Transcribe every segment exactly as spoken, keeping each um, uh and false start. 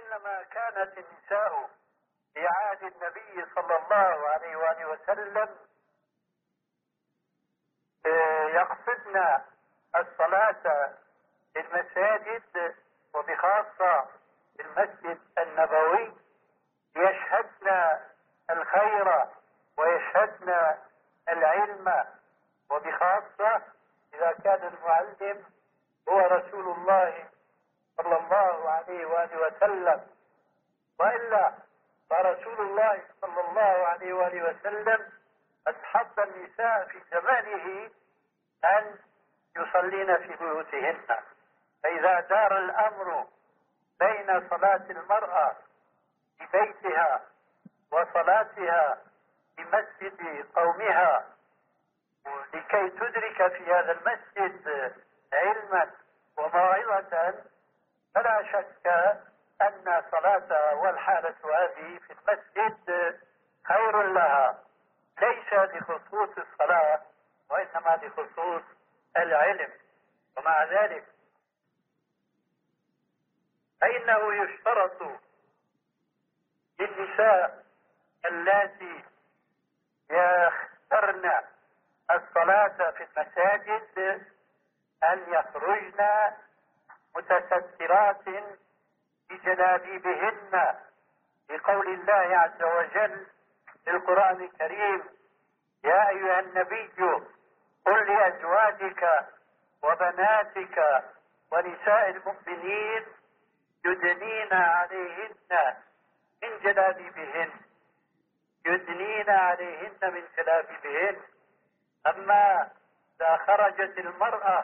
وإنما كانت النساء في عهد النبي صلى الله عليه وآله وسلم يقصدن الصلاة في المساجد، وبخاصة في المسجد النبوي، يشهدن الخير ويشهدن العلم، وبخاصة إذا كان المعلم هو رسول الله صلى الله عليه وآله وسلم. وإلا فرسول الله صلى الله عليه وآله وسلم قد حض النساء في زمانه أن يصلين في بيوتهن. فإذا دار الأمر بين صلاة المرأة في بيتها وصلاتها في مسجد قومها لكي تدرك في هذا المسجد علما وموعظة، فلا شك أن صلاتها والحالة هذه في المسجد خير لها، ليس لخصوص الصلاة وإنما لخصوص العلم. ومع ذلك فإنه يشترط للنساء اللاتي يخترن الصلاة في المساجد أن يخرجن متسترات بجلابيبهن، لقول الله عز وجل في القرآن الكريم: يا أيها النبي قل لأزواجك وبناتك ونساء المؤمنين يدنين عليهن من جلابيبهن، يدنين عليهن من جلابيبهن. أما إذا خرجت المرأة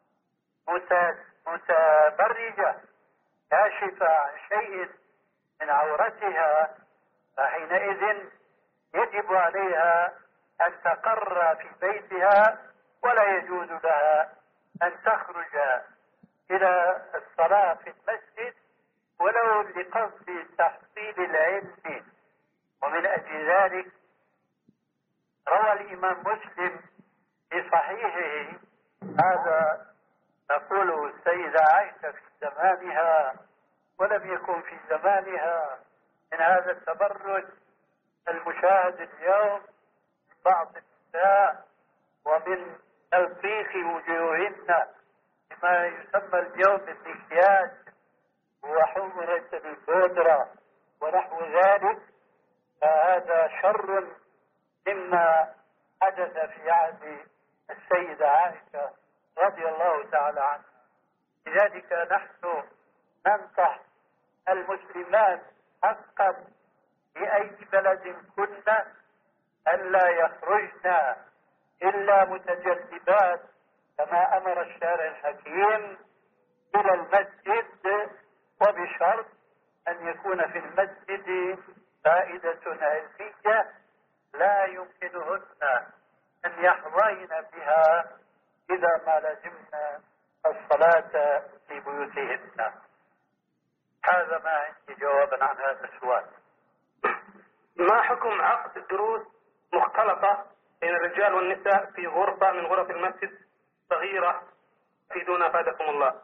متبرجة كاشفة عن شيء من عورتها، فحينئذ يجب عليها أن تقر في بيتها، ولا يجوز لها أن تخرج إلى الصلاة في المسجد ولو لقصد تحصيل العلم. ومن أجل ذلك روى الإمام مسلم في صحيحه هذا تقول السيدة عائشة في زمانها ولم يكن في زمانها من هذا التبرج المشاهد اليوم من بعض النساء ومن تلطيخ وجوههن بما يسمى اليوم بالمكياج وحمرة البودرة ونحو ذلك، فهذا شر مما حدث في عهد السيدة عائشة رضي الله تعالى عنها. لذلك نحن ننصح المسلمات حقا في أي بلد كنا ألا يخرجن إلا متجذبات كما أمر الشارع الحكيم إلى المسجد، وبشرط أن يكون في المسجد فائدة علمية لا يمكنهن أن يحظين بها إذا ما لزمنا الصلاة في بيوتهن. هذا ما عندي جوابا عن هذا السؤال. ما حكم عقد الدروس مختلطة بين الرجال والنساء في غرفة من غرف المسجد صغيرة؟ فيدونا أفادكم الله.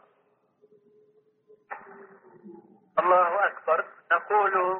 الله أكبر. نقول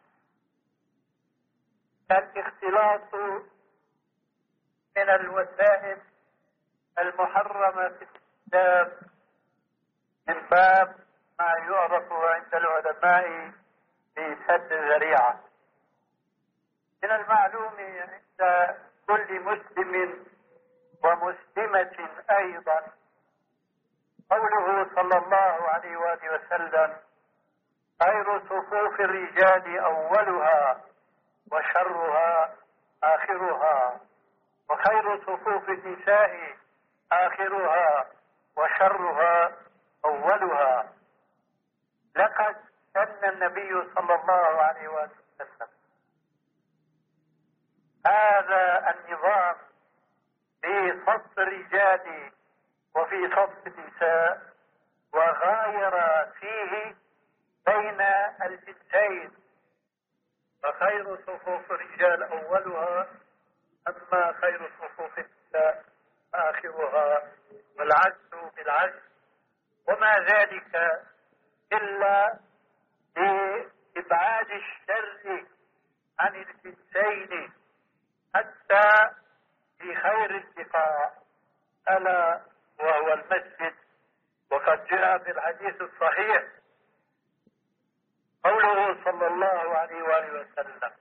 الاختلاط من الوسائل المحرمة في الإسلام من باب ما يعرف عند العلماء بسد الذريعة. من المعلوم عند كل مسلم ومسلمة أيضا قوله صلى الله عليه وآله وسلم: خير صفوف الرجال أولها وشرها آخرها، وخير صفوف النساء آخرها وشرها أولها. لقد سن النبي صلى الله عليه وآله وسلم هذا النظام في صف الرجال وفي صف النساء، وغاير فيه بين الجنسين، فخير صفوف الرجال أولها أما خير صفوف النساء آخرها، والعكس بالعكس. وما ذلك إلا إبعاد الشر عن الجنسين حتى في خير البقاع ألا وهو المسجد. وقد جاء في الحديث الصحيح قوله صلى الله عليه وآله وسلم: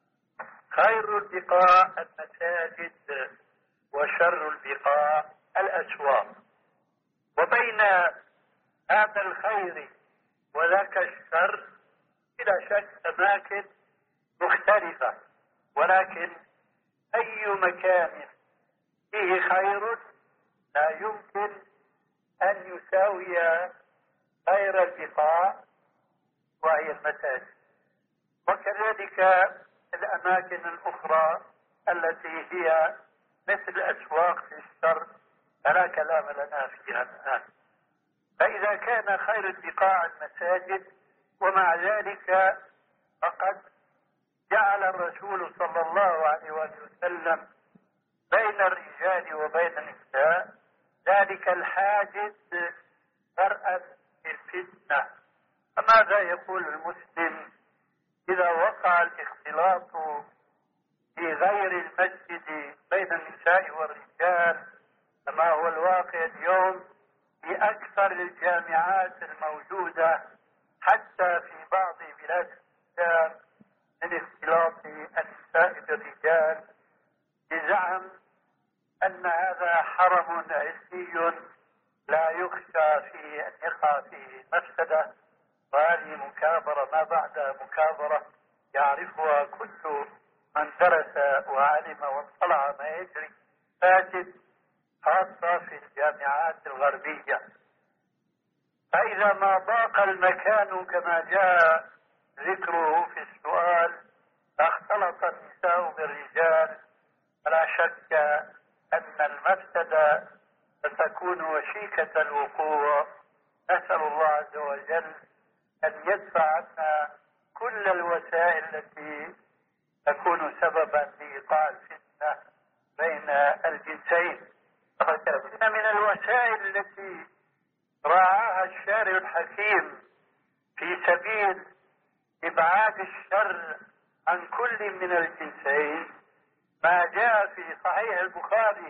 خير البقاع المساجد وشر البقاع الأسواق. وبين هذا الخير وذاك الشر بلا شك أماكن مختلفة، ولكن أي مكان فيه خير لا يمكن أن يساوي خير البقاع وهي المساجد. وكذلك الأماكن الأخرى التي هي مثل أسواق في الشر فلا كلام لنا فيها الآن. فإذا كان خير البقاع المساجد، ومع ذلك فقد جعل الرسول صلى الله عليه وسلم بين الرجال وبين النساء ذلك الحاجز فرأا للفتنة. فماذا يقول المسلم إذا وقع الاختلاط في غير المسجد بين النساء والرجال كما هو الواقع اليوم في أكثر الجامعات الموجودة حتى في بعض بلاد الإسلام من اختلاط النساء بالرجال بزعم أن هذا حرم عزي لا يخشى فيه أن يقع فيه مفسدة. وهذه مكابرة ما بعد مكابرة يعرفها كل من درس وعلم واطلع ما يجري فاسد، خاصة في الجامعات الغربية. فإذا ما ضاق المكان كما جاء ذكره في السؤال فاختلط النساء بالرجال، فلا شك أن المفسدة ستكون وشيكة الوقوع. نسأل الله عز وجل أن يدفع عنا كل الوسائل التي تكون سببا لإيقاع الفتنة بين الجنسين. إن من الوسائل التي راعاها الشارع الحكيم في سبيل إبعاد الشر عن كل من الجنسين ما جاء في صحيح البخاري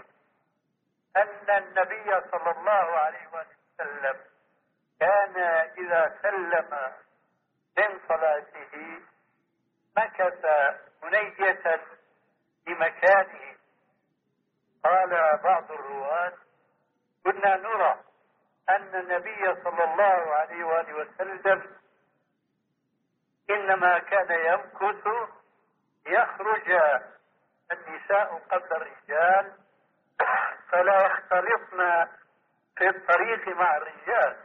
أن النبي صلى الله عليه وسلم كان إذا سلم من صلاته مكث منية في مكانه. قال بعض الرواة: كنا نرى أن النبي صلى الله عليه وآله وسلم إنما كان يمكث يخرج النساء قبل الرجال فلا يختلطن في الطريق مع الرجال.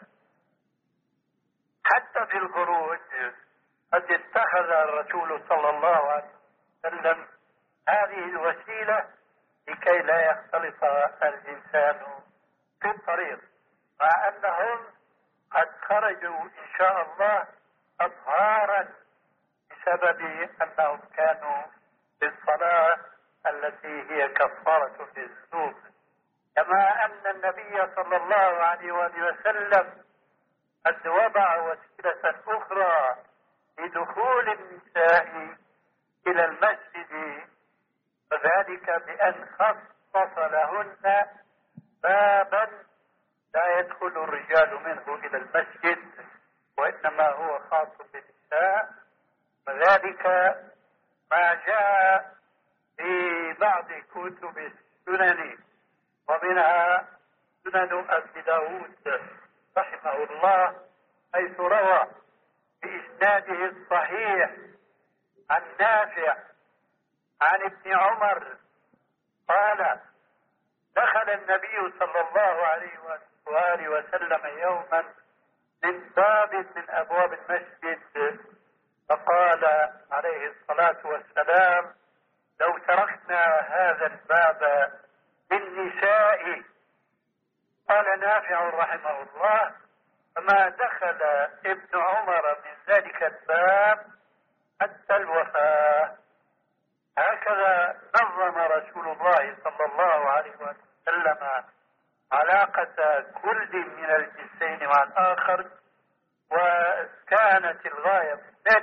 حتى في الخروج قد اتخذ الرسول صلى الله عليه وسلم هذه الوسيلة لكي لا يختلط الإنسان في الطريق، مع أنهم قد خرجوا إن شاء الله أطهارا بسبب أنهم كانوا في الصلاة التي هي كفارة للذنوب. كما أن النبي صلى الله عليه وسلم قد وضع وسيلة أخرى لدخول النساء إلى المسجد، وذلك بأن خصص لهن بابا لا يدخل الرجال منه إلى المسجد وإنما هو خاص بالنساء. وذلك ما جاء في بعض كتب السنن، ومنها سنن أبي داود رحمه الله، حيث روى بإسناده الصحيح عن نافع عن ابن عمر قال: دخل النبي صلى الله عليه وآله وسلم يوما من باب من أبواب المسجد فقال عليه الصلاة والسلام: لو تركنا هذا الباب للنساء. قال نافع رحمه الله: فما دخل ابن عمر من ذلك الباب حتى الوفاة. هكذا نظم رسول الله صلى الله عليه وسلم علاقة كل من الجنسين مع الآخر، وكانت الغاية من ذلك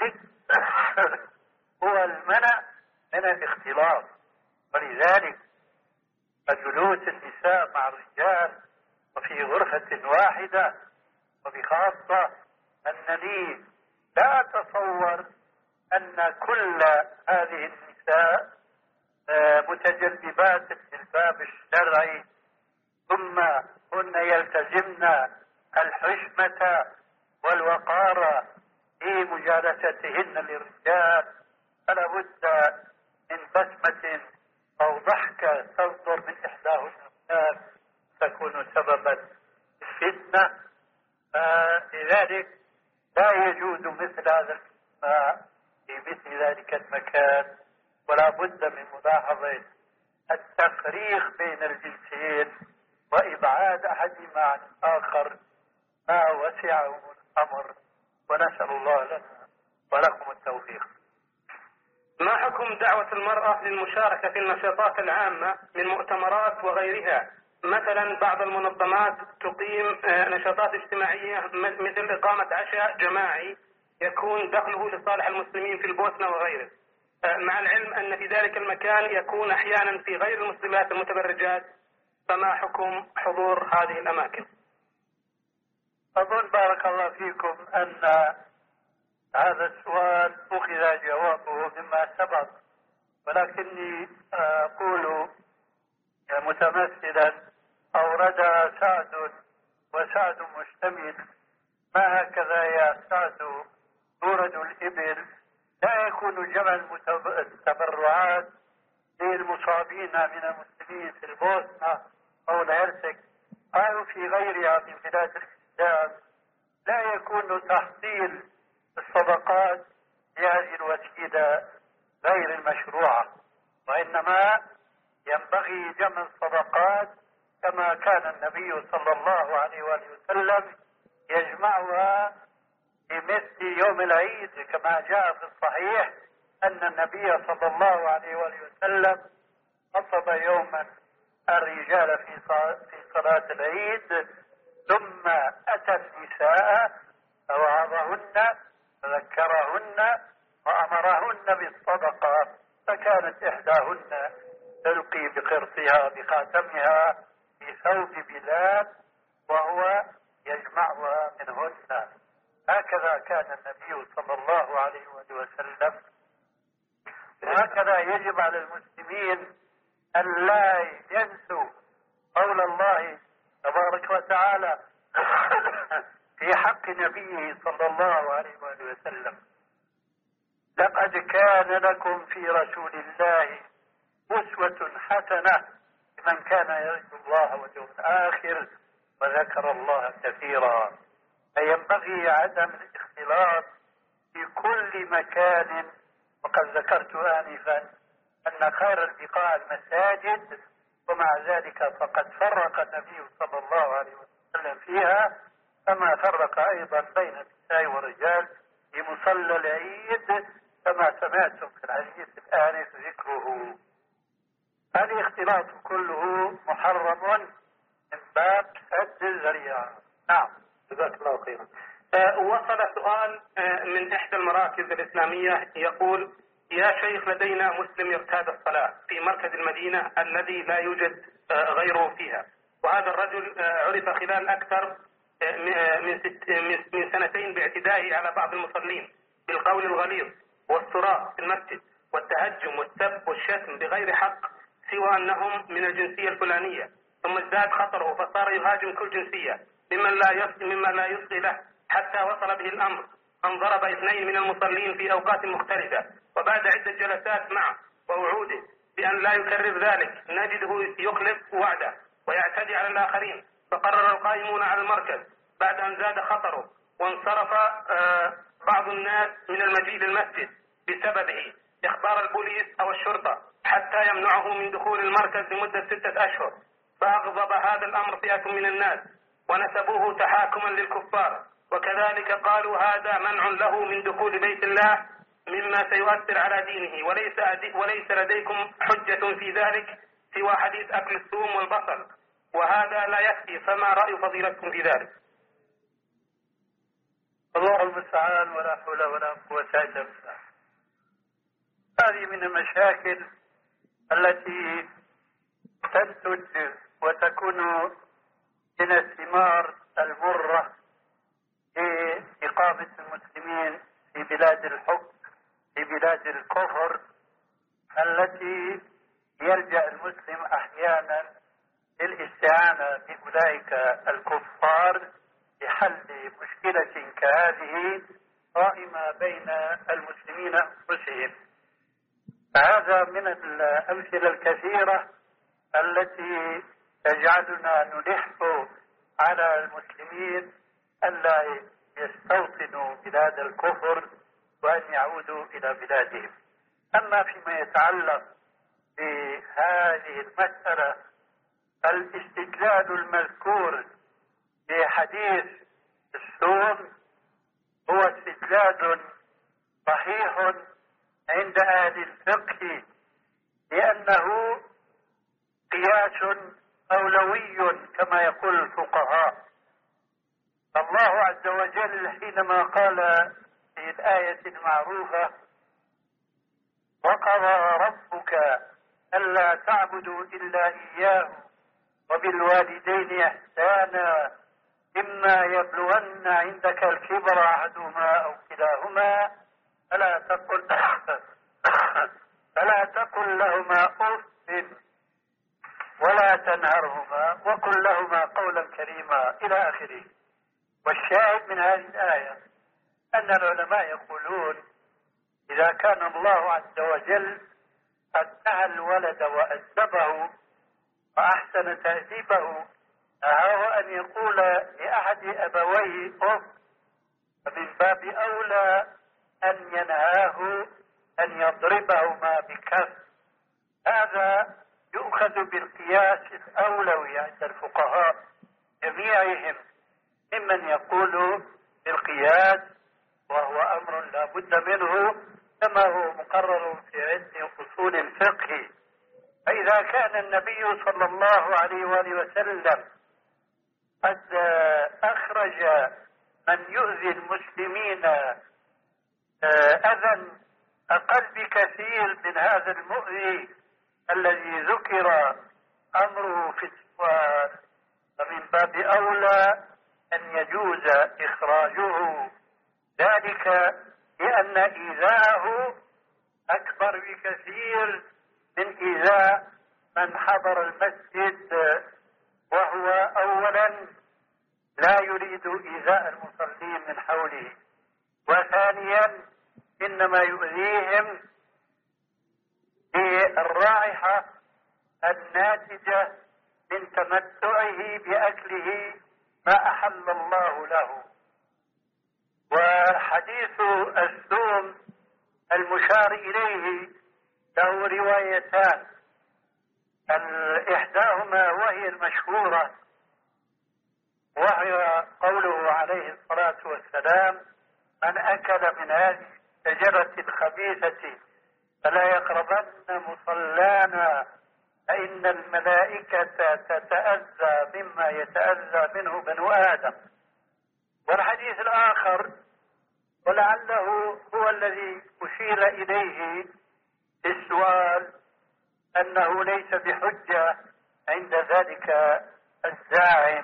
هو المنع من الاختلاط. ولذلك فجلوس النساء مع الرجال وفي غرفة واحدة، وبخاصة أنني لا أتصور أن كل هذه النساء متجذبات الجلباب الشرعي، ثم هن يلتزمن الحشمة والوقار في مجالستهن للرجال، فلا بد من بسمة أو ضحكة تصدر من إحداهن تكون سببا الفتنة. لذلك لا يجوز مثل هذا الاجتماع في مثل ذلك المكان، ولا بد من ملاحظة التفريق بين الجنسين وإبعاد أحدهما عن الآخر ما وسعهم الأمر، ونسأل الله لنا ولكم التوفيق. ما حكم دعوة المرأة للمشاركة في النشاطات العامة من مؤتمرات وغيرها؟ مثلا بعض المنظمات تقيم نشاطات اجتماعية مثل إقامة عشاء جماعي يكون دخله لصالح المسلمين في البوسنة وغيره، مع العلم أن في ذلك المكان يكون أحيانا في غير المسلمات المتبرجات، فما حكم حضور هذه الأماكن؟ أظن بارك الله فيكم أن هذا السؤال أخذ جوابه مما سبق، ولكني أقول متمثلا أوردها سعد وسعد مشتمل، ما هكذا يا سعد تورد الإبل، لا يكون جمع التبرعات للمصابين من المسلمين في البوسنة أو الهرسك أو في غيرها من بلاد الإسلام، لا يكون تحصيل الصدقات بهذه الوسيلة غير المشروعة، وإنما ينبغي جمع الصدقات كما كان النبي صلى الله عليه وآله وسلم يجمعها في مثل يوم العيد، كما جاء في الصحيح أن النبي صلى الله عليه وآله وسلم خطب يوما الرجال في صلاة العيد، ثم أتى النساء فوعظهن فذكرهن وأمرهن بالصدقة، فكانت إحداهن تلقي بقرصها بخاتمها في ثوب بلال وهو يجمعها منهن. هكذا كان النبي صلى الله عليه وسلم، وهكذا يجب على المسلمين أن لا ينسوا قول الله تبارك وتعالى في حق نبيه صلى الله عليه وسلم: لقد كان لكم في رسول الله أسوة حسنة لمن كان يرجو الله واليوم الآخر وذكر الله كثيرا. فينبغي عدم الاختلاط في كل مكان، وقد ذكرت آنفا أن خير البقاع المساجد، ومع ذلك فقد فرق النبي صلى الله عليه وسلم فيها، كما فرق أيضا بين النساء والرجال في مصلى العيد كما سمعتم في الحديث الآنف ذكره. الاختلاط كله محرم من باب سد الذريعة. نعم، جزاك الله خيرا. أه وصل سؤال أه من إحدى المراكز الإسلامية يقول: يا شيخ، لدينا مسلم يرتاد الصلاة في مركز المدينة الذي لا يوجد أه غيره فيها، وهذا الرجل أه عرف خلال أكثر أه من, ست من سنتين باعتدائه على بعض المصلين بالقول الغليظ والصراخ في المسجد والتهجم والسب والشتم بغير حق سوى أنهم من الجنسية الفلانية، ثم ازداد خطره فصار يهاجم كل جنسية ممن لا يصغي مما لا يصغي له، حتى وصل به الأمر أن ضرب اثنين من المصلين في أوقات مختلفة، وبعد عدة جلسات معه ووعوده بأن لا يكرر ذلك نجده يخلف وعده ويعتدي على الآخرين، فقرر القائمون على المركز بعد أن زاد خطره وانصرف آه بعض الناس من المجيء للمسجد بسببه إخبار البوليس أو الشرطة حتى يمنعه من دخول المركز لمدة ستة أشهر. فأغضب هذا الأمر فئة من الناس ونسبوه تحاكما للكفار، وكذلك قالوا هذا منع له من دخول بيت الله مما سيؤثر على دينه، وليس وليس لديكم حجة في ذلك سوى حديث أكل الثوم والبصل، وهذا لا يكفي، فما رأي فضيلتكم في ذلك؟ الله المستعان، ولا حول ولا قوة إلا بالله. هذه من المشاكل التي تنتج وتكون من الثمار المرة في إقامة المسلمين في بلاد الحكم، في بلاد الكفر، التي يلجأ المسلم أحيانا للاستعانة بأولئك الكفار لحل مشكلة كهذه قائمة بين المسلمين أنفسهم. هذا من الأمثلة الكثيرة التي تجعلنا نلح على المسلمين ألا يستوطنوا بلاد الكفر وأن يعودوا إلى بلادهم. أما فيما يتعلق بهذه المسألة، الاستدلال المذكور في حديث الصوم هو استدلال صحيح عند أهل الفقه، لأنه قياس أولوي كما يقول الفقهاء. الله عز وجل حينما قال في الآية المعروفة: وقضى ربك ألا تعبدوا إلا إياه وبالوالدين إحسانا إما يبلغن عندك الكبر أحدهما أو كلاهما فلا تقل فلا تقل لهما أف ولا تنهرهما وقل لهما قولا كريما إلى آخره. والشاهد من هذه الآية أن العلماء يقولون إذا كان الله عز وجل قد نهى الولد وأدبه وأحسن تأديبه، فهو أن يقول لأحد أبويه أف، فمن باب أولى أن ينهاه أن يضربهما بكف. هذا يؤخذ بالقياس الأولوي عند الفقهاء جميعهم، ممن يقول بالقياس وهو أمر لا بد منه كما هو مقرر في علم أصول الفقه. فإذا كان النبي صلى الله عليه وآله وسلم قد أخرج من يؤذي المسلمين أذى أقل بكثير من هذا المؤذي الذي ذكر أمره في السؤال، فمن باب أولى أن يجوز إخراجه، ذلك لأن إيذاءه أكبر بكثير من إيذاء من حضر المسجد، وهو أولا لا يريد إيذاء المصلين من حوله، وثانيا إنما يؤذيهم بالرائحة الناتجة من تمتعه بأكله ما أحل الله له. وحديث الثوم المشار إليه له روايتان، إحداهما وهي المشهورة وهي قوله عليه الصلاة والسلام: من أكل من هذه الشجرة الخبيثة فلا يقربن مصلانا فإن الملائكة تتأذى مما يتأذى منه بنو آدم. والحديث الآخر ولعله هو الذي أشير إليه في السؤال أنه ليس بحجة عند ذلك الزاعم،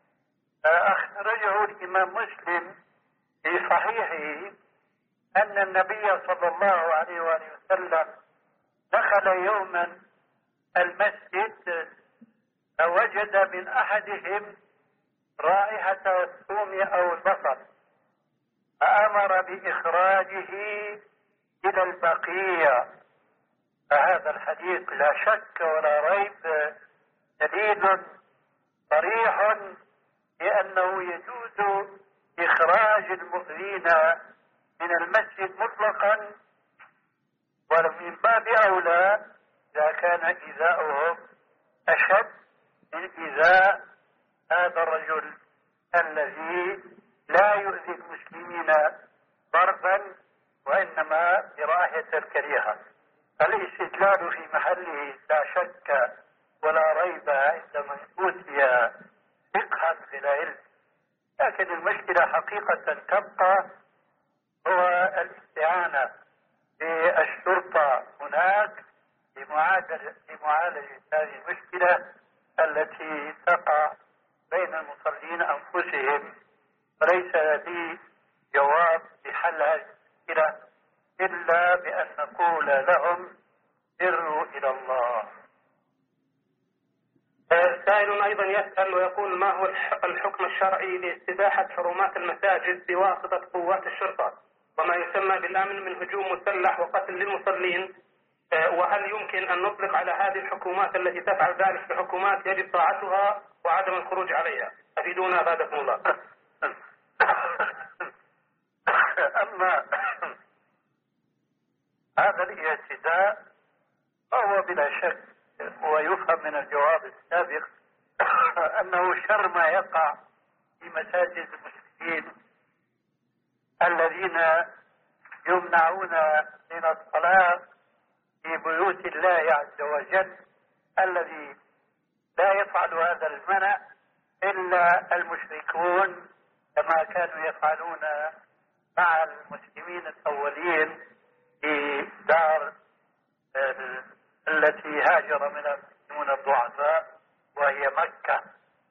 أخرجه الإمام مسلم في صحيحه أن النبي صلى الله عليه وآله وسلم دخل يوما المسجد فوجد من أحدهم رائحة الثوم أو البصل، فأمر بإخراجه إلى البقية. فهذا الحديث لا شك ولا ريب دليل صريح بأنه يجوز إخراج المؤذين من المسجد مطلقا، ومن باب أولى إذا كان إيذاؤهم أشد من إيذاء هذا الرجل الذي لا يؤذي المسلمين ضربا وإنما برائحة الكريهة. فالاستدلال في محله لا شك ولا ريب عند من أوتي فقها في العلم، لكن المشكلة حقيقة تبقى هو الاستعانة بالشرطة لمعالجة هذه المشكلة التي تقع بين المصلين أنفسهم، وليس لي جواب لحل هذه المشكلة إلا بأن نقول لهم سروا إلى الله. سائل أيضا يسأل ويقول: ما هو الحكم الشرعي لاستباحة حرمات المساجد بواسطة قوات الشرطة وما يسمى بالأمن من هجوم مسلح وقتل للمصلين؟ وهل يمكن أن نطلق على هذه الحكومات التي تفعل ذلك بحكومات يجب طاعتها وعدم الخروج عليها؟ أفيدونا أفادكم الله. أما هذا الاعتداء فهو بلا شك ويفهم من الجواب السابق أنه شر ما يقع في مساجد المسلمين الذين يمنعون من الصلاة في بيوت الله عز وجل، الذي لا يفعل هذا المنع إلا المشركون كما كانوا يفعلون مع المسلمين الأولين في دار التي هاجر منها المسلمون الضعفاء وهي مكة.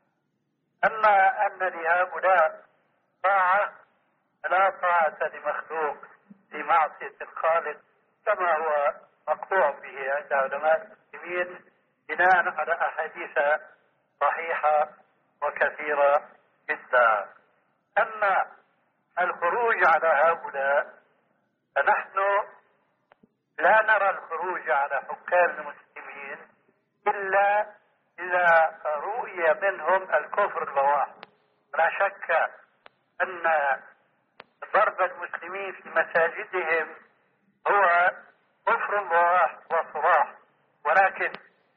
أما أن لهؤلاء طاعة لا طاعة لمخلوق في معصية الخالق كما هو مقطوع به عند علماء المسلمين بناء على أحاديث صحيحة وكثيرة جدا. أما الخروج على هؤلاء فنحن لا نرى الخروج على حكام المسلمين إلا إذا رؤي منهم الكفر البواح. لا شك أن ضرب المسلمين في مساجدهم هو كفر بواح وصراح، ولكن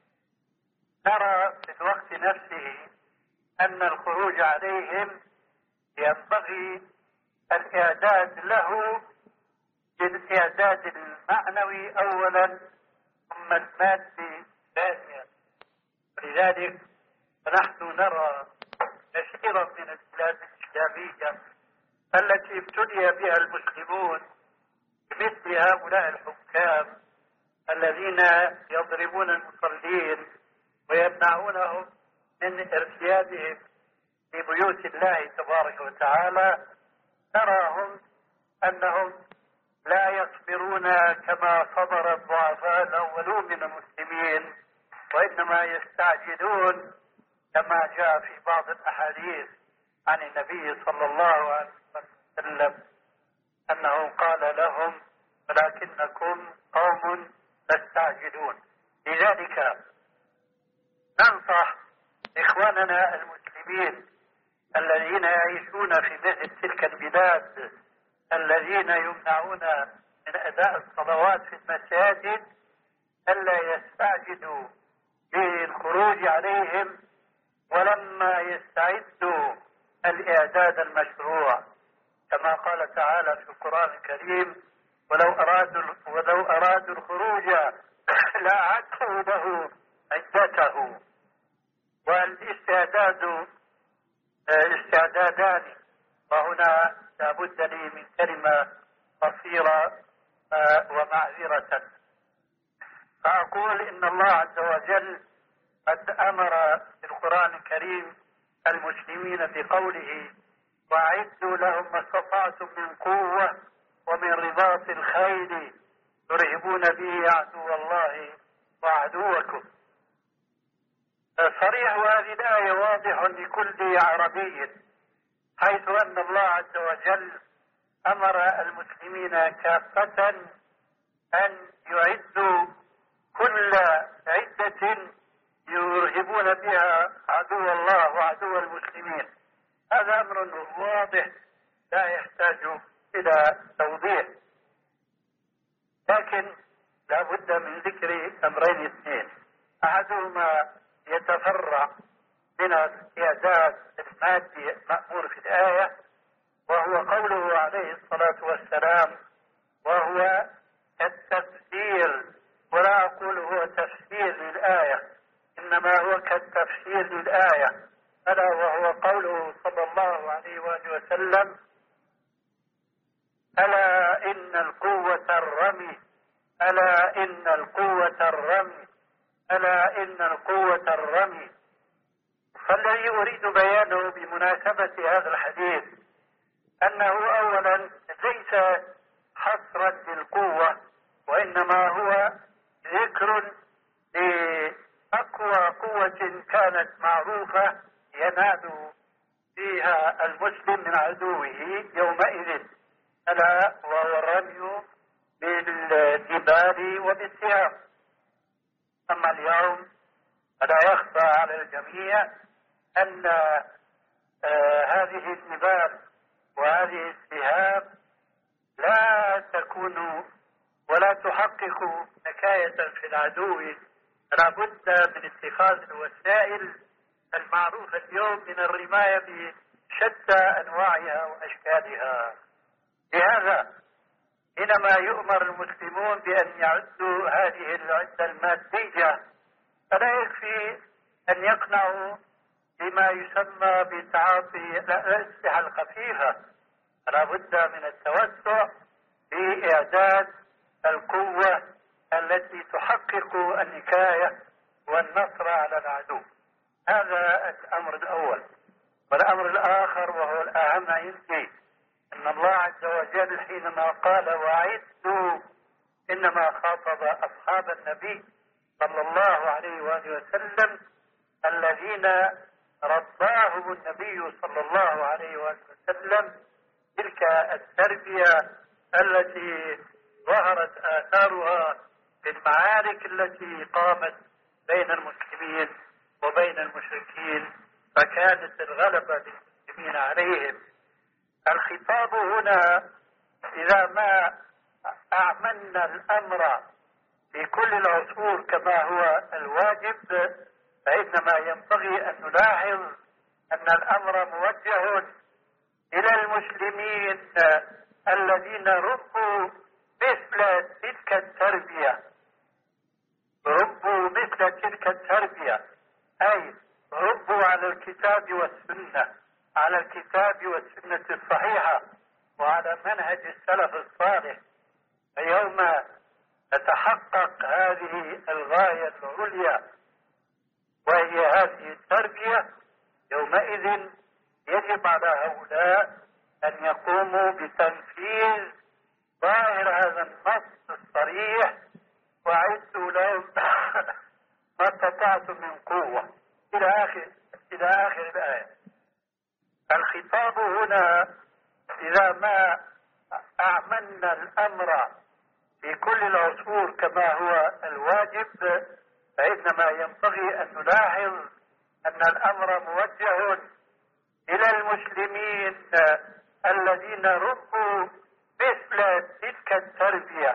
نرى في الوقت نفسه أن الخروج عليهم ينبغي الإعداد له بالإعداد المعنوي أولا ثم المادي ثانيا. ولذلك فنحن نرى كثيرا من البلاد الإسلامية التي ابتلي بها المسلمون بمثل هؤلاء الحكام الذين يضربون المصلين ويمنعونهم من ارتيادهم في بيوت الله تبارك وتعالى، نراهم أنهم لا يصبرون كما صبر الضعفاء الأولون من المسلمين، وإنما يستعجلون كما جاء في بعض الأحاديث عن النبي صلى الله عليه وسلم أنه قال لهم: ولكنكم قوم تستعجلون. لذلك ننصح إخواننا المسلمين الذين يعيشون في مثل تلك البلاد الذين يمنعون من أداء الصلوات في المساجد ألا يستعجلوا بالخروج عليهم ولما يستعدوا الإعداد المشروع، كما قال تعالى في القرآن الكريم: ولو أرادوا ولو أرادوا الخروج لأعدوا له عدته. والاستعداد استعدادان، وهنا لابد لي من كلمة قصيرة ومعذرة، فأقول إن الله عز وجل قد أمر في القرآن الكريم المسلمين بقوله: وأعدوا لهم ما استطعتم من قوة ومن رباط الخيل ترهبون به عدو الله وعدوكم. صريح هذه الآية واضح لكل عربي، حيث أن الله عز وجل أمر المسلمين كافة أن يعدوا كل عدة يرهبون بها عدو الله وعدو المسلمين. هذا أمر واضح لا يحتاج إلى توضيح، لكن لا بد من ذكر أمرين اثنين: أحدهما يتفرع من الإعداد المادي المأمور في الآية، وهو قوله عليه الصلاة والسلام، وهو التفسير، ولا أقول هو تفسير للآية إنما هو كالتفسير للآية، ألا وهو قوله صلى الله عليه وآله وسلم: ألا إن القوة الرمي ألا إن القوة الرمي ألا إن القوة الرمي. فالذي أريد بيانه بمناسبة هذا الحديث أنه أولا ليس حصرا للقوة، وإنما هو ذكر لأقوى قوة كانت معروفة ينال فيها المسلم من عدوه يومئذ، ألا وهو الرمي بالجبال وبالسهام. أما اليوم فلا يخفى على الجميع أن آه هذه الجبال وهذه السهام لا تكون ولا تحقق نكاية في العدو. لا بد من اتخاذ الوسائل المعروفة اليوم من الرماية بشتى أنواعها وأشكالها. لهذا حينما يؤمر المسلمون بأن يعدوا هذه العدة المادية فلا يكفي أن يقنعوا بما يسمى بتعاطي الأسلحة الخفيفة، فلا بد من التوسع في إعداد القوة التي تحقق النكاية والنصر على العدو. هذا الأمر الأول. والأمر الآخر وهو الأهم عندي أن الله عز وجل حينما قال وأعدوا إنما خاطب أصحاب النبي صلى الله عليه وآله وسلم الذين رباهم النبي صلى الله عليه وآله وسلم تلك التربية التي ظهرت آثارها في المعارك التي قامت بين المسلمين وبين المشركين، فكانت الغلبة للمسلمين عليهم. الخطاب هنا إذا ما أعملنا الأمر في كل العصور كما هو الواجب، فإنما ينبغي أن نلاحظ أن الأمر موجه إلى المسلمين الذين ربوا مثل تلك التربية ربوا مثل تلك التربية أي ربوا على الكتاب والسنة على الكتاب والسنة الصحيحة وعلى منهج السلف الصالح. فيوم تتحقق هذه الغاية العليا وهي هذه التربية، يومئذ يجب على هؤلاء أن يقوموا بتنفيذ ظاهر هذا النص الصريح وأعدوا لهم ما استطعتم من قوة إلى آخر إلى آخر الآية. الخطاب هنا إذا ما أعملنا الأمر في كل العصور كما هو الواجب، فإنما ينبغي أن نلاحظ أن الأمر موجه إلى المسلمين الذين ربوا مثل تلك التربية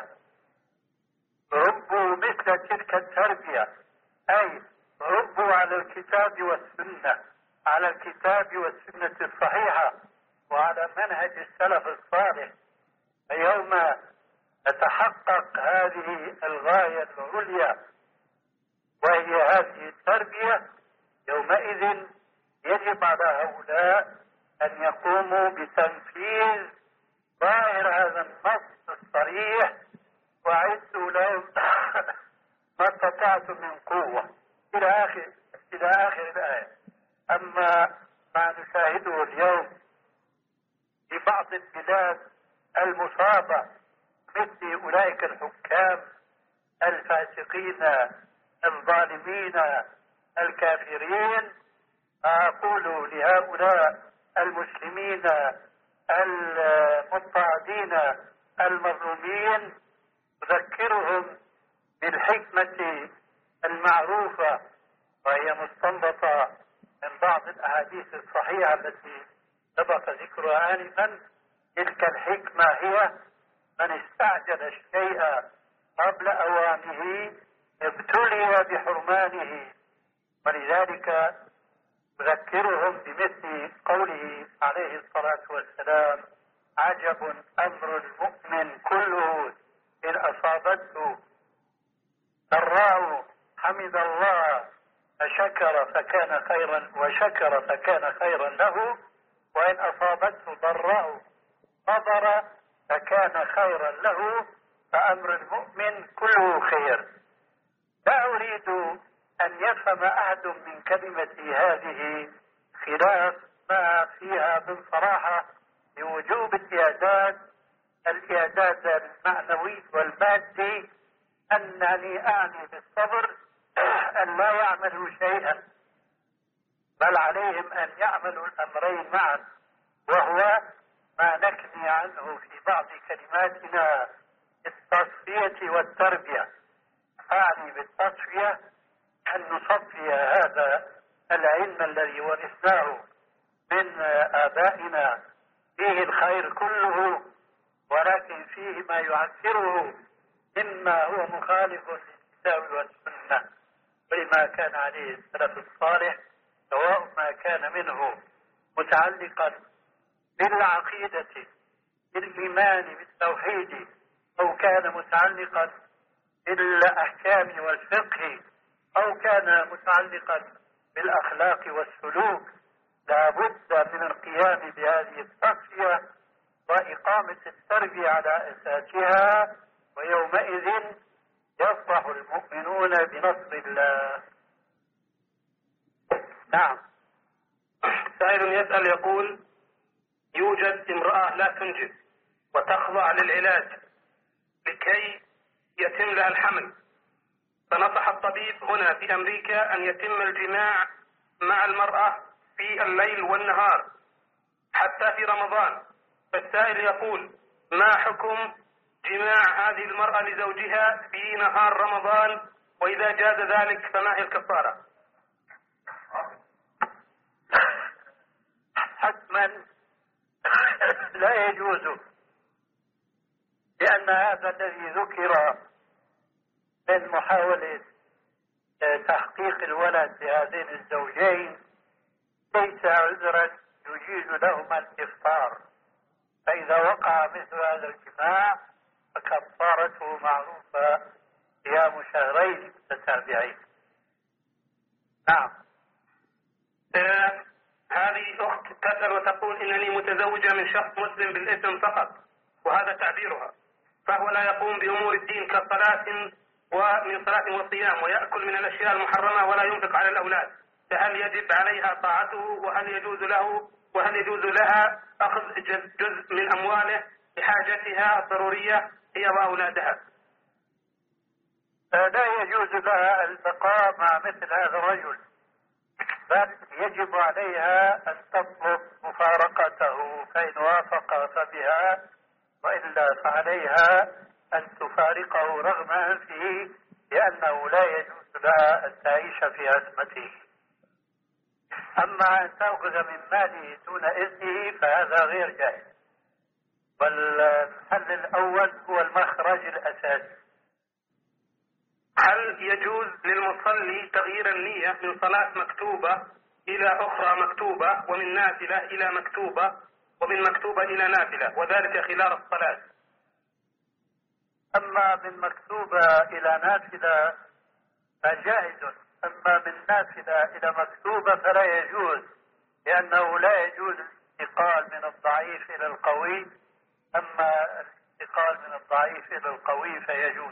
ربوا مثل تلك التربية أي ربوا على الكتاب والسنة على الكتاب والسنة الصحيحة وعلى منهج السلف الصالح. فيوم تتحقق هذه الغاية العليا وهي هذه التربية، يومئذ يجب على هؤلاء أن يقوموا بتنفيذ ظاهر هذا النص الصريح وأعدوا لهم ما استطعتم من قوة إلى آخر إلى آخر الآية. أما ما نشاهده اليوم في بعض البلاد المصابة مثل أولئك الحكام الفاسقين الظالمين الكافرين، أقول لهؤلاء المسلمين المضطهدين المظلومين أذكرهم بالحكمة المعروفة وهي مستنبطة من بعض الأحاديث الصحيحة التي سبق ذكرها آنفا. تلك الحكمة هي من استعجل الشيء قبل أوانه ابتلي بحرمانه. ولذلك أذكرهم بمثل قوله عليه الصلاة والسلام: عجب أمر المؤمن كله إن أصابته ضراء حمد الله فشكر فكان خيرا وشكر فكان خيرا له، وإن أصابته ضراء صبر فكان خيرا له، فأمر المؤمن كله خير. لا أريد أن يفهم أحد من كلمتي هذه خلاف ما فيها من صراحة بوجوب الإعداد الإعداد المعنوي والمادي، أنني أعني بالصبر أن لا يعملوا شيئا، بل عليهم أن يعملوا الأمرين معا، وهو ما نكني عنه في بعض كلماتنا التصفية والتربية. أعني بالتصفية أن نصفي هذا العلم الذي ورثناه من آبائنا فيه الخير كله، ولكن فيه ما يعثره مما هو مخالف للكتاب والسنة ولما كان عليه السلف الصالح، سواء ما كان منه متعلقا بالعقيدة بالإيمان بالتوحيد، أو كان متعلقا بالأحكام والفقه، أو كان متعلقا بالأخلاق والسلوك. لا بد من القيام بهذه التصفية وإقامة التربية على أساسها، ويومئذ يفرح المؤمنون بنصر الله. نعم. سائل يسأل يقول: يوجد امرأة لا تنجب وتخضع للعلاج لكي يتم لها الحمل، فنصح الطبيب هنا في أمريكا أن يتم الجماع مع المرأة في الليل والنهار حتى في رمضان. فالسائل يقول: ما حكم جماع هذه المرأة لزوجها في نهار رمضان، وإذا جاز ذلك فما هي الكفارة؟ حتما لا يجوز، لأن هذا الذي ذكر من محاولة تحقيق الولد لهذين الزوجين ليس عذرا يجيز لهما الإفطار، فإذا وقع مثل هذا الجماع فكفارته معروفة: صيام شهرين متتابعين. نعم. آه هذه أخت تسأل وتقول: إنني متزوجة من شخص مسلم بالاسم فقط، وهذا تعبيرها، فهو لا يقوم بأمور الدين كصلاة ومن صلاة وصيام، ويأكل من الأشياء المحرمة ولا ينفق على الأولاد، فهل يجب عليها طاعته؟ وهل يجوز له وهل يجوز لها أخذ جزء من أمواله لحاجتها الضرورية هي وأولادها؟ لا يجوز لها البقاء مع مثل هذا الرجل، بل يجب عليها أن تطلب مفارقته، فإن وافق فبها، وإلا فعليها أن تفارقه رغم أنفه، لأنه لا يجوز لها أن تعيش في عصمته. أما أن تأخذ من ماله دون إذنه فهذا غير جائز، والحل الأول هو المخرج الأساسي. هل يجوز للمصلي تغيير النية من صلاة مكتوبة إلى أخرى مكتوبة، ومن نافلة إلى مكتوبة، ومن مكتوبة إلى نافلة، وذلك خلال الصلاة؟ أما من مكتوبة إلى نافلة فجائز، أما من نافلة إلى مكتوبة فلا يجوز، لأنه لا يجوز الانتقال من الضعيف إلى القوي، أما الانتقال من الضعيف إلى القوي فيجوز.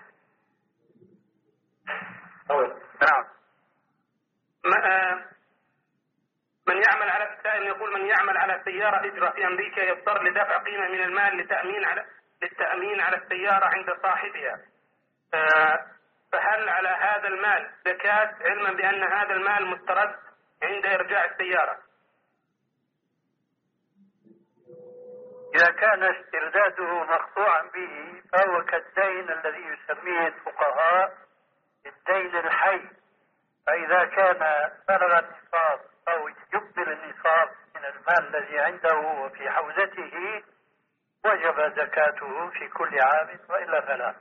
نعم. من يعمل على السائل يقول: من يعمل على سيارة إجرة في أمريكا يضطر لدفع قيمة من المال لتأمين على للتأمين على السيارة عند صاحبها، فهل على هذا المال زكاة، علما بأن هذا المال مسترد عند إرجاع السيارة؟ إذا كان استرداده مقطوعا به فهو كالدين الذي يسميه الفقهاء الدين الحي، فإذا كان بلغ النصاب أو يقبل النصاب من المال الذي عنده وفي حوزته وجب زكاته في كل عام، وإلا فلا.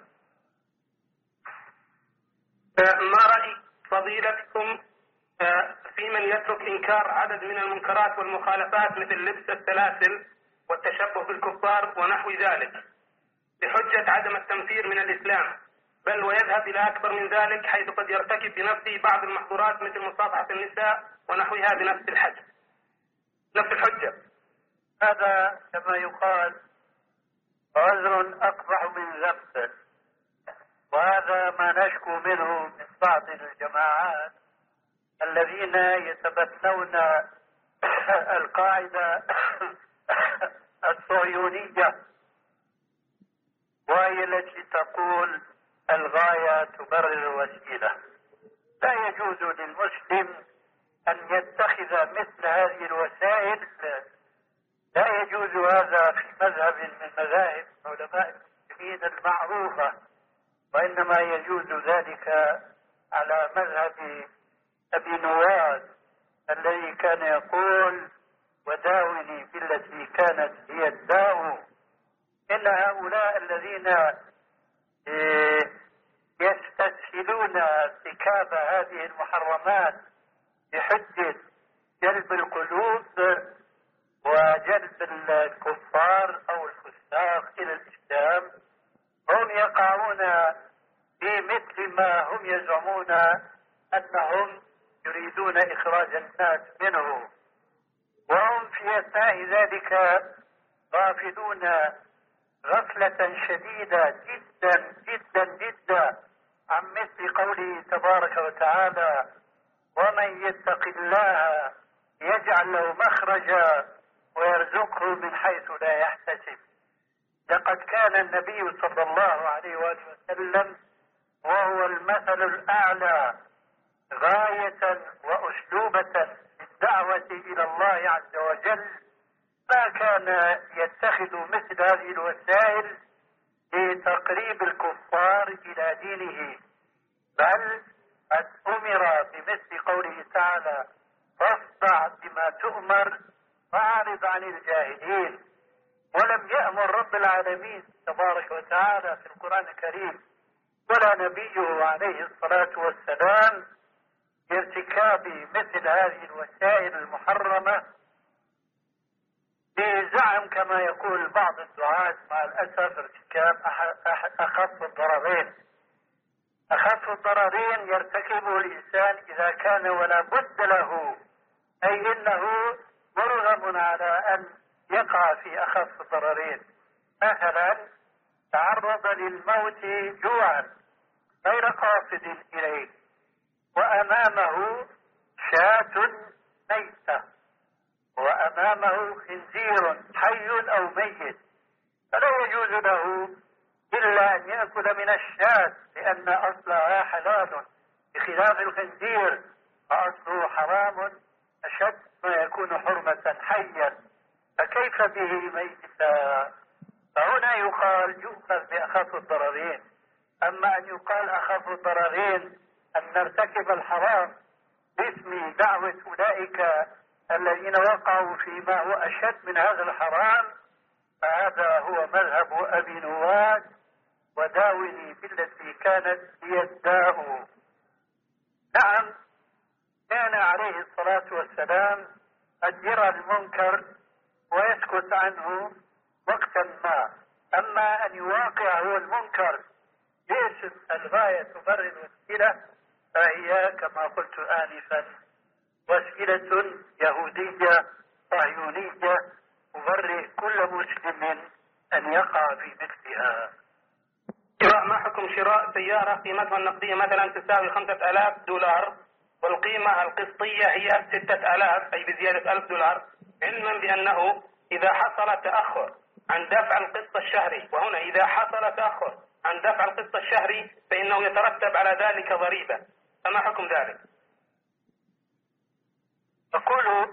ما رأي فضيلتكم في من يترك إنكار عدد من المنكرات والمخالفات مثل لبس السلاسل والتشبه بالكفار ونحو ذلك بحجة عدم التنفير من الإسلام، بل ويذهب إلى أكبر من ذلك حيث قد يرتكب بنفسه بعض المحظورات مثل مصافحة النساء ونحوها بنفس الحج نفس الحجة؟ هذا كما يقال عذر أقبح من ذنب، وهذا ما نشكو منه من بعض الجماعات الذين يتبنون القاعدة الصهيونية، وهي التي تقول الغاية تبرر الوسيلة. لا يجوز للمسلم أن يتخذ مثل هذه الوسائل، لا يجوز هذا في مذهب من مذاهب علماء المسلمين المعروفة، وإنما يجوز ذلك على مذهب أبي نواس الذي كان يقول وداوني بالتي كانت هي الداء. إن هؤلاء الذين يستسهلون ارتكاب هذه المحرمات بحجة جلب القلوب وجلب الكفار أو الفساق إلى الإسلام، هم يقعون في مثل ما هم يزعمون أنهم يريدون إخراج الناس منه، وهم في أثناء ذلك غافلون غفلة شديدة جدا جدا جدا عن مثل قوله تبارك وتعالى: ومن يتق الله يجعل له مخرجا ويرزقه من حيث لا يحتسب. لقد كان النبي صلى الله عليه وآله وسلم وهو المثل الأعلى غاية وأسلوبة في الدعوة إلى الله عز وجل، ما كان يتخذ مثل هذه الوسائل لتقريب الكفار إلى دينه، بل قد أمر بمثل قوله تعالى: فاصدع بما تؤمر واعرض عن الجاهلين. ولم يأمر رب العالمين تبارك وتعالى في القرآن الكريم ولا نبيه عليه الصلاة والسلام بارتكاب مثل هذه الوسائل المحرمة بزعم كما يقول بعض الدعاة مع الأسف ارتكاب أخف الضررين. أخف الضررين يرتكبه الإنسان إذا كان ولا بد له، أي إنه مرغم على أن يقع في أخف الضررين. مثلا تعرض للموت جوعا غير قاصد إليه، وأمامه شاة ميتة، وأمامه خنزير حي أو ميت، فلا يجوز له إلا أن يأكل من الشاة لأن أصلها حلال، بخلاف الخنزير فأصله حرام أشد ما يكون حرمة حيا، فكيف به ميتا؟ فهنا يقال يؤخذ بأخف الضررين. أما أن يقال أخف الضررين أن نرتكب الحرام باسم دعوة أولئك الذين وقعوا فيما هو أشد من هذا الحرام، فهذا هو مذهب أبي نواس: وداوني بالتي كانت هي الداء. نعم، كان عليه الصلاة والسلام قد يرى المنكر ويسكت عنه وقتا ما، أما أن يواقع هو المنكر باسم الغاية تبرر الوسيلة فهي كما قلت آنفا وسيلة يهودية صهيونية تبرئ كل مسلم أن يقع في مثلها. شراء ما حكم شراء سيارة قيمتها النقدية مثلا تساوي خمسة آلاف دولار والقيمة القسطية هي ستة آلاف، أي بزيادة ألف دولار، علما بأنه إذا حصل تأخر عن دفع القسط الشهري، وهنا إذا حصل تأخر عن دفع القسط الشهري فإنه يترتب على ذلك ضريبة، فما حكم ذلك؟ أقول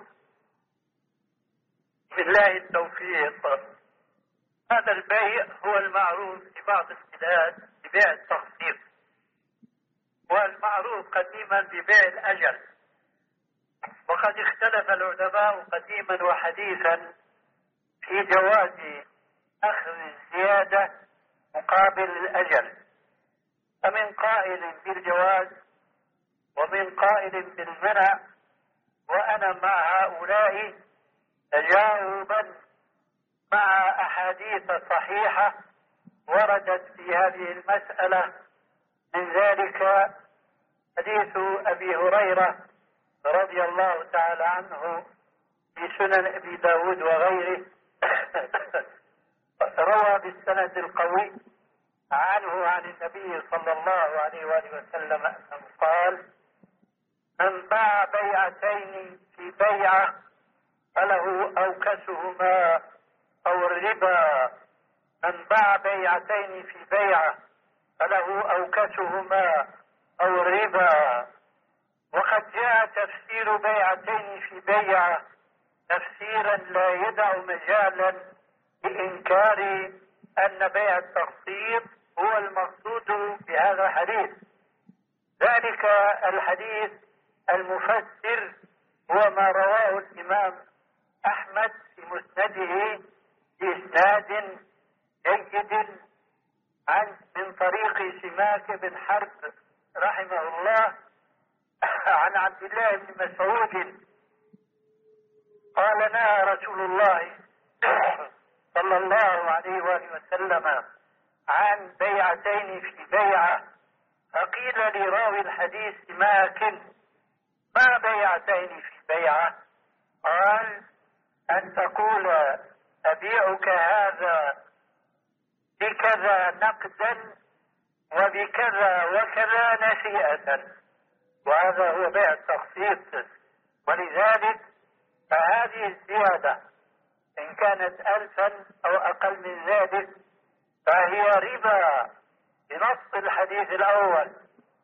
بالله التوفيق. هذا البيع هو المعروف في بعض البلاد ببيع التخفيض، والمعروف قديما ببيع الأجل، وقد اختلف العلماء قديما وحديثا في جواز أخذ الزيادة مقابل الأجل، فمن قائل بالجواز ومن قائل بالمنع، وأنا مع هؤلاء تجاوبا مع أحاديث صحيحة وردت في هذه المسألة، من ذلك حديث أبي هريرة رضي الله تعالى عنه في سنن أبي داود وغيره، روى بالسند القوي عنه عن النبي صلى الله عليه وآله وسلم أنه قال: من باع بيعتين في بيعة فله أوكسهما أو الربا. من باع بيعتين في بيعة فله أوكسهما أو الربا. وقد جاء تفسير بيعتين في بيعة تفسيرا لا يدع مجالا لإنكار أن بيع التقسيط هو المقصود بهذا الحديث. ذلك الحديث المفسر هو ما رواه الإمام أحمد في مسنده بإسناد جيد عن من طريق سماك بن حرب رحمه الله عن عبد الله بن مسعود قال: نهى رسول الله صلى الله عليه وآله وسلم عن بيعتين في بيعة. فقيل لراوي الحديث سماك: ما بيعتين في بيعة؟ قال: أن تقول أبيعك هذا بكذا نقدا وبكذا وكذا نسيئة، وهذا هو بيع التقسيط. ولذلك فهذه الزيادة إن كانت ألفا أو أقل من ذلك فهي ربا بنص الحديث الأول،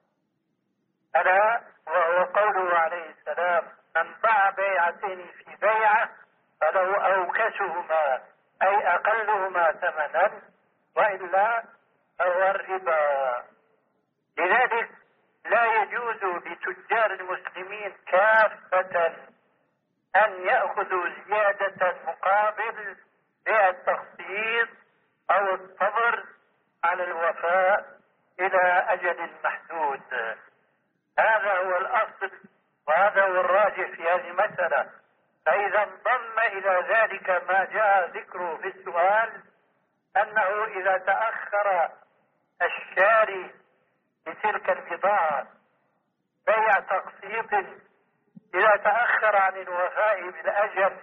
ألا وهو قوله عليه السلام: من باع بيعتين في بيعة فله أوكسهما أي أقلهما ثمنا، وإلا فهو الربا. لذلك لا يجوز لتجار المسلمين كافة أن يأخذوا زيادة مقابل بيع التخصيص أو الصبر على الوفاء إلى أجل محدود. هذا هو الأصل وهذا هو الراجح في هذه المسألة. فإذا انضم إلى ذلك ما جاء ذكره في السؤال أنه إذا تأخر الشاري بتلك البضاعة بيع تقسيط، إذا تأخر عن الوفاء بالأجل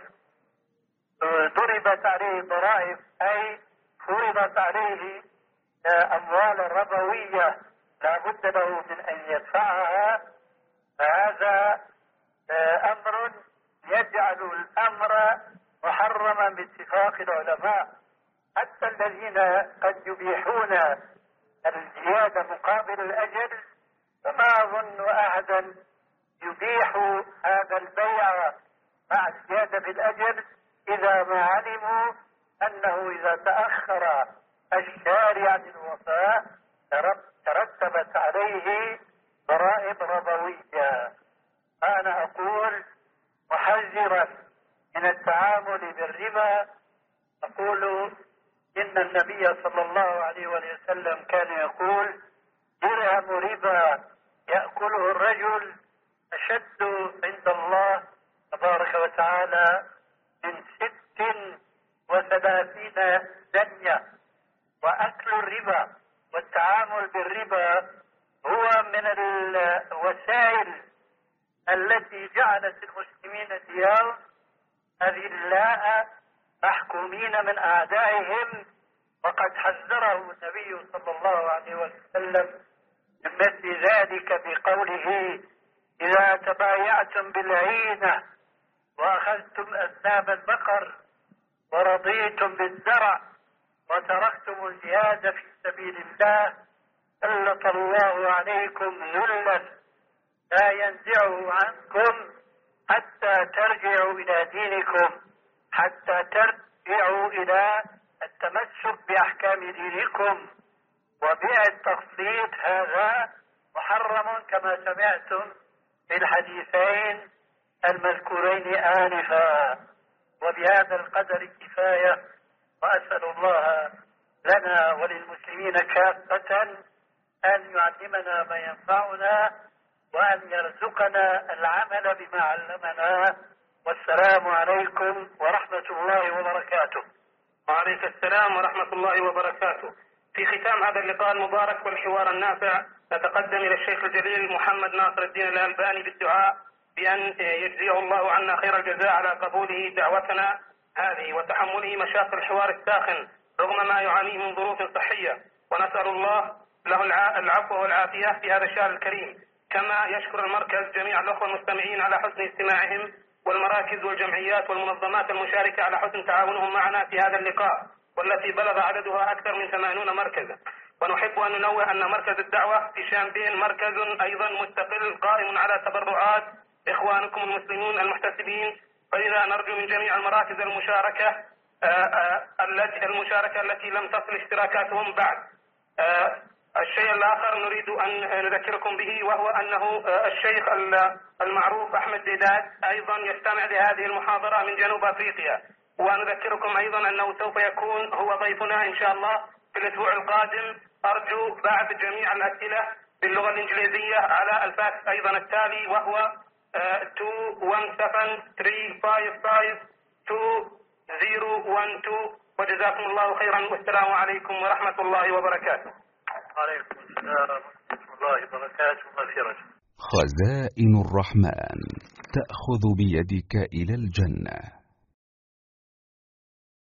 ضربت عليه ضرائب أي فرضت عليه أموال ربوية لا بد له من أن يدفعها، فهذا أمر يجعل الأمر محرما باتفاق العلماء. حتى الذين قد يبيحون الزيادة مقابل الأجل فما أظن أحدا يبيح هذا البيع مع الزيادة بالأجل إذا ما علموا أنه إذا تأخر الشاري عن الوفاء ترتبت عليه ضرائب ربوية. أنا أقول محذرا من التعامل بالربا، أقول إن النبي صلى الله عليه وسلم كان يقول: درهم ربا يأكله الرجل أشد عند الله تبارك وتعالى من ست وثلاثين دنيا. وأكل الربا والتعامل بالربا هو من الوسائل التي جعلت المسلمين اليوم أذلاء محكومين من أعدائهم، وقد حذرهم النبي صلى الله عليه وسلم من مثل ذلك بقوله: إذا تبايعتم بالعينة وأخذتم أذناب البقر ورضيتم بالزرع وتركتم الجهاد في سبيل الله سلط الله عليكم ذلا لا ينزعه عنكم حتى ترجعوا إلى دينكم، حتى ترجعوا إلى التمسك بأحكام دينكم. وبيع التقسيط هذا محرم كما سمعتم في الحديثين المذكورين آنفا. وبهذا القدر كفاية، وأسأل الله لنا وللمسلمين كافة أن يعلمنا ما ينفعنا وأن يرزقنا العمل بما علمنا. والسلام عليكم ورحمة الله وبركاته. وعليك السلام ورحمة الله وبركاته. في ختام هذا اللقاء المبارك والحوار النافع نتقدم إلى الشيخ الجليل محمد ناصر الدين الألباني بالدعاء بأن يجزيه الله عنا خير الجزاء على قبوله دعوتنا هذه وتحمله مشاق الحوار الساخن رغم ما يعانيه من ظروف صحية، ونسأل الله له العفو والعافية في هذا الشهر الكريم. كما يشكر المركز جميع الأخوة المستمعين على حسن استماعهم، والمراكز والجمعيات والمنظمات المشاركة على حسن تعاونهم معنا في هذا اللقاء، والتي بلغ عددها أكثر من ثمانين مركزا. ونحب أن ننوه أن مركز الدعوة في شامبين مركز أيضا مستقل قائم على تبرعات إخوانكم المسلمين المحتسبين، فإذا نرجو من جميع المراكز المشاركة المشاركة التي لم تصل اشتراكاتهم بعد. الشيء الآخر نريد أن نذكركم به، وهو أنه الشيخ المعروف أحمد ديدات أيضا يستمع لهذه المحاضرة من جنوب أفريقيا، ونذكركم أيضا أنه سوف يكون هو ضيفنا إن شاء الله في الأسبوع القادم. أرجو بعد جميع الأسئلة باللغة الإنجليزية على الفاكس أيضا التالي، وهو two one seven three five five two zero one two. وجزاكم الله خيرا، والسلام عليكم ورحمة الله وبركاته. وعليكم السلام ورحمة الله وبركاته ومغفرته. خزائن الرحمن تأخذ بيدك إلى الجنة.